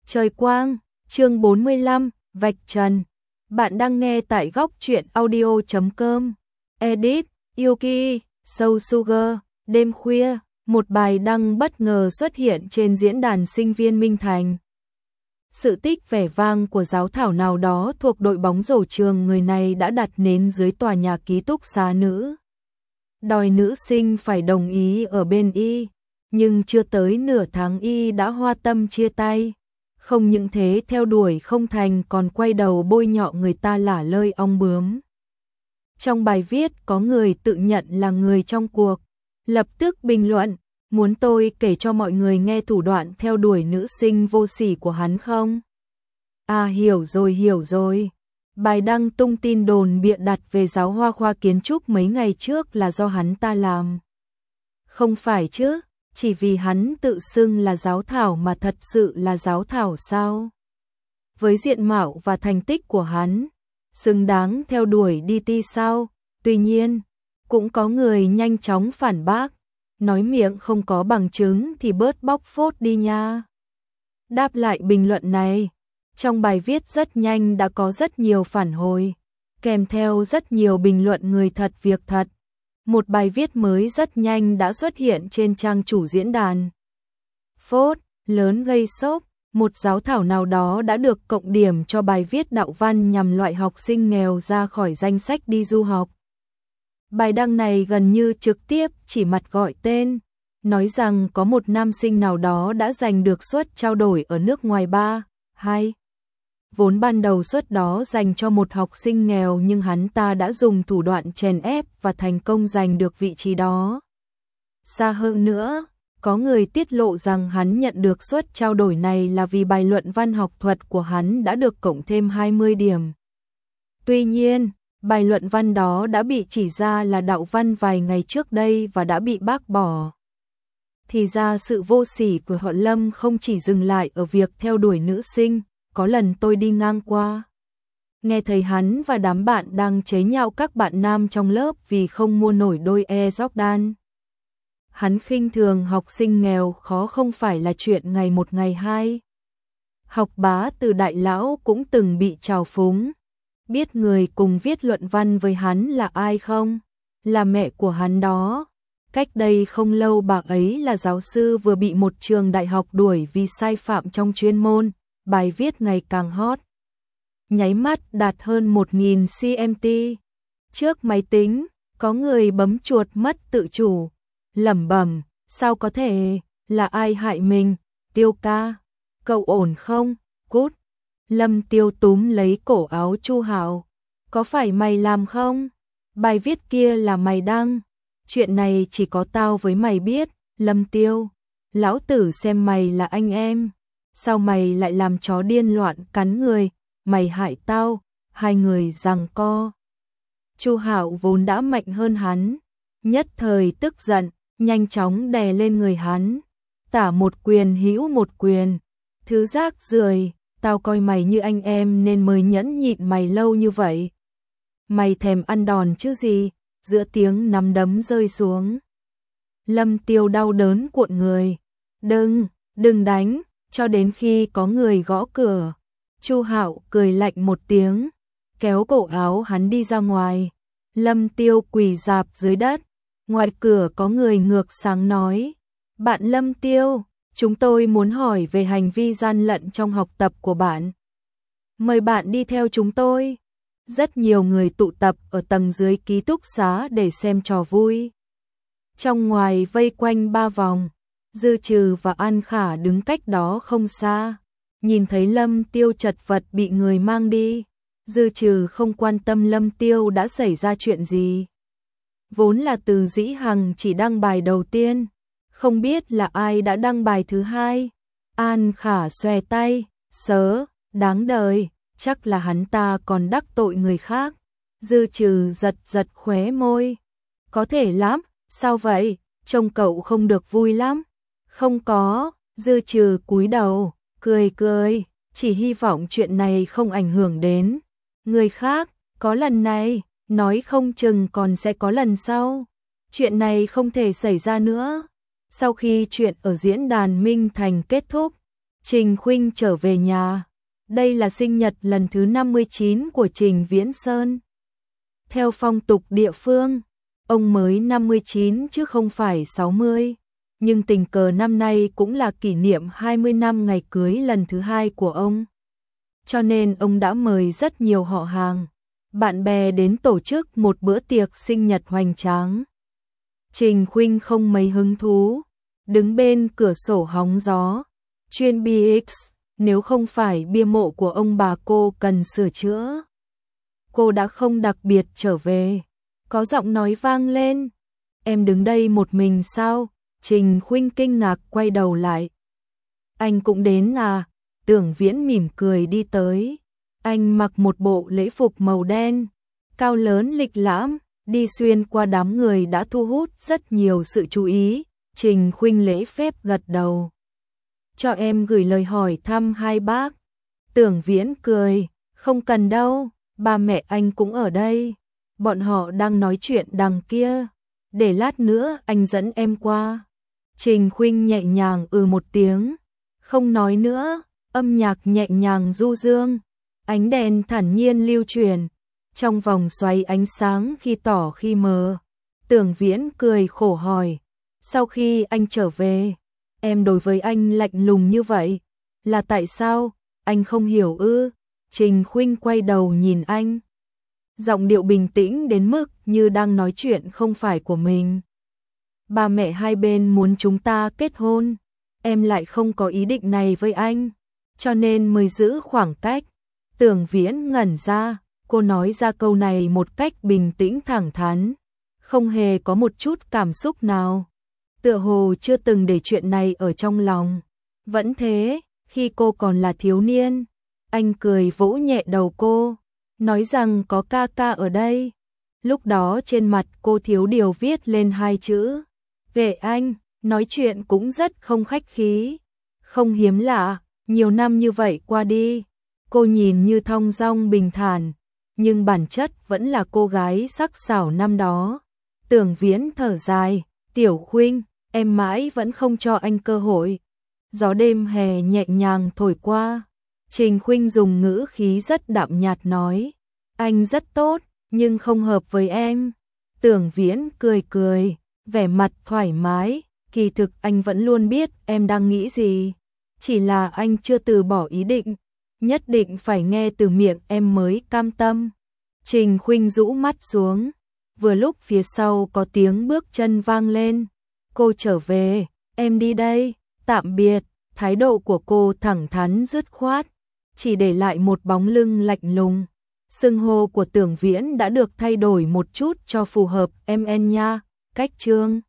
Trời quang, chương 45, vạch trần. Bạn đang nghe tại góc truyện audio.com. Edit, Yuki, Soul Sugar, đêm khuya, một bài đăng bất ngờ xuất hiện trên diễn đàn sinh viên Minh Thành. Sự tích vẻ vang của giáo thảo nào đó thuộc đội bóng rổ trường người này đã đặt nến dưới tòa nhà ký túc xá nữ. Đòi nữ sinh phải đồng ý ở bên y, nhưng chưa tới nửa tháng y đã hoa tâm chia tay. Không những thế theo đuổi không thành còn quay đầu bôi nhọ người ta lả lơi ong bướm. Trong bài viết có người tự nhận là người trong cuộc, lập tức bình luận, muốn tôi kể cho mọi người nghe thủ đoạn theo đuổi nữ sinh vô sỉ của hắn không? À hiểu rồi. Bài đăng tung tin đồn bịa đặt về giáo hoa khoa kiến trúc mấy ngày trước là do hắn ta làm. Không phải chứ, chỉ vì hắn tự xưng là giáo thảo mà thật sự là giáo thảo sao? Với diện mạo và thành tích của hắn, xứng đáng theo đuổi DT sao? Tuy nhiên, cũng có người nhanh chóng phản bác, nói miệng không có bằng chứng thì bớt bóc phốt đi nha. Đáp lại bình luận này, trong bài viết rất nhanh đã có rất nhiều phản hồi, kèm theo rất nhiều bình luận người thật việc thật. Một bài viết mới rất nhanh đã xuất hiện trên trang chủ diễn đàn. Phốt, lớn gây sốc, một giáo thảo nào đó đã được cộng điểm cho bài viết đạo văn nhằm loại học sinh nghèo ra khỏi danh sách đi du học. Bài đăng này gần như trực tiếp chỉ mặt gọi tên, nói rằng có một nam sinh nào đó đã giành được suất trao đổi ở nước ngoài 2. Vốn ban đầu suất đó dành cho một học sinh nghèo nhưng hắn ta đã dùng thủ đoạn chèn ép và thành công giành được vị trí đó. Xa hơn nữa, có người tiết lộ rằng hắn nhận được suất trao đổi này là vì bài luận văn học thuật của hắn đã được cộng thêm 20 điểm. Tuy nhiên, bài luận văn đó đã bị chỉ ra là đạo văn vài ngày trước đây và đã bị bác bỏ. Thì ra sự vô sỉ của họ Lâm không chỉ dừng lại ở việc theo đuổi nữ sinh. Có lần tôi đi ngang qua, nghe thấy hắn và đám bạn đang chế nhạo các bạn nam trong lớp vì không mua nổi đôi Air Jordan. Hắn khinh thường học sinh nghèo khó không phải là chuyện ngày một ngày hai. Học bá từ đại lão cũng từng bị trào phúng. Biết người cùng viết luận văn với hắn là ai không? Là mẹ của hắn đó. Cách đây không lâu bà ấy là giáo sư vừa bị một trường đại học đuổi vì sai phạm trong chuyên môn. Bài viết ngày càng hot. Nháy mắt đạt hơn 1.000 CMT. Trước máy tính, có người bấm chuột mất tự chủ. Lẩm bẩm, sao có thể, là ai hại mình? Tiêu ca, cậu ổn không? Cút. Lâm Tiêu túm lấy cổ áo Chu Hạo. Có phải mày làm không? Bài viết kia là mày đăng. Chuyện này chỉ có tao với mày biết. Lâm Tiêu, lão tử xem mày là anh em. Sao mày lại làm chó điên loạn cắn người, mày hại tao, hai người giằng co. Chu Hạo vốn đã mạnh hơn hắn, nhất thời tức giận, nhanh chóng đè lên người hắn, tả một quyền hữu một quyền, thứ rác rưởi, tao coi mày như anh em nên mới nhẫn nhịn mày lâu như vậy. Mày thèm ăn đòn chứ gì, giữa tiếng nắm đấm rơi xuống. Lâm Tiêu đau đớn cuộn người, đừng đánh. Cho đến khi có người gõ cửa, Chu Hạo cười lạnh một tiếng, kéo cổ áo hắn đi ra ngoài. Lâm Tiêu quỳ rạp dưới đất, ngoài cửa có người ngược sáng nói, bạn Lâm Tiêu, chúng tôi muốn hỏi về hành vi gian lận trong học tập của bạn. Mời bạn đi theo chúng tôi. Rất nhiều người tụ tập ở tầng dưới ký túc xá để xem trò vui. Trong ngoài vây quanh 3 vòng. Dư Trừ và An Khả đứng cách đó không xa, nhìn thấy Lâm Tiêu chật vật bị người mang đi. Dư Trừ không quan tâm Lâm Tiêu đã xảy ra chuyện gì. Vốn là Từ Dĩ Hằng chỉ đăng bài đầu tiên, không biết là ai đã đăng bài thứ hai. An Khả xòe tay, đáng đời, chắc là hắn ta còn đắc tội người khác. Dư Trừ giật khóe môi, có thể lắm, sao vậy, trông cậu không được vui lắm. Không có, Dư Trừ cúi đầu, cười, chỉ hy vọng chuyện này không ảnh hưởng đến người khác, có lần này, nói không chừng còn sẽ có lần sau. Chuyện này không thể xảy ra nữa. Sau khi chuyện ở diễn đàn Minh Thành kết thúc, Trình Khuynh trở về nhà. Đây là sinh nhật lần thứ 59 của Trình Viễn Sơn. Theo phong tục địa phương, ông mới 59 chứ không phải 60. Nhưng tình cờ năm nay cũng là kỷ niệm 20 năm ngày cưới lần thứ 2 của ông. Cho nên ông đã mời rất nhiều họ hàng, bạn bè đến tổ chức một bữa tiệc sinh nhật hoành tráng. Trình Khuynh không mấy hứng thú, đứng bên cửa sổ hóng gió. Chuyên BX, nếu không phải bia mộ của ông bà cô cần sửa chữa, cô đã không đặc biệt trở về. Có giọng nói vang lên. Em đứng đây một mình sao? Trình Khuynh kinh ngạc quay đầu lại. Anh cũng đến à? Tưởng Viễn mỉm cười đi tới. Anh mặc một bộ lễ phục màu đen, cao lớn lịch lãm, đi xuyên qua đám người đã thu hút rất nhiều sự chú ý. Trình Khuynh lễ phép gật đầu. Cho em gửi lời hỏi thăm hai bác. Tưởng Viễn cười, không cần đâu, ba mẹ anh cũng ở đây. Bọn họ đang nói chuyện đằng kia. Để lát nữa anh dẫn em qua. Trình Khuynh nhẹ nhàng một tiếng, không nói nữa. Âm nhạc nhẹ nhàng du dương, ánh đèn thản nhiên lưu truyền, trong vòng xoay ánh sáng khi tỏ khi mờ. Tưởng Viễn cười khổ hỏi, sau khi anh trở về, em đối với anh lạnh lùng như vậy, là tại sao? Anh không hiểu ư? Trình Khuynh quay đầu nhìn anh, giọng điệu bình tĩnh đến mức như đang nói chuyện không phải của mình. Ba mẹ hai bên muốn chúng ta kết hôn, em lại không có ý định này với anh, cho nên mới giữ khoảng cách. Tưởng Viễn ngẩn ra, cô nói ra câu này một cách bình tĩnh thẳng thắn, không hề có một chút cảm xúc nào. Tựa hồ chưa từng để chuyện này ở trong lòng. Vẫn thế, khi cô còn là thiếu niên, anh cười vỗ nhẹ đầu cô, nói rằng có ca ca ở đây. Lúc đó trên mặt cô thiếu điều viết lên hai chữ "Ghệ anh", nói chuyện cũng rất không khách khí. Không hiếm lạ, nhiều năm như vậy qua đi, cô nhìn như thong dong bình thản, nhưng bản chất vẫn là cô gái sắc sảo năm đó. Tưởng Viễn thở dài, Tiểu Khuynh, em mãi vẫn không cho anh cơ hội. Gió đêm hè nhẹ nhàng thổi qua. Trình Khuynh dùng ngữ khí rất đạm nhạt nói, anh rất tốt, nhưng không hợp với em. Tưởng Viễn cười cười, vẻ mặt thoải mái, kỳ thực anh vẫn luôn biết em đang nghĩ gì. Chỉ là anh chưa từ bỏ ý định, nhất định phải nghe từ miệng em mới cam tâm. Trình Khuynh rũ mắt xuống, vừa lúc phía sau có tiếng bước chân vang lên. Cô trở về, em đi đây, tạm biệt. Thái độ của cô thẳng thắn dứt khoát, chỉ để lại một bóng lưng lạnh lùng. Xưng hô của Tưởng Viễn đã được thay đổi một chút cho phù hợp em nha. Cách chương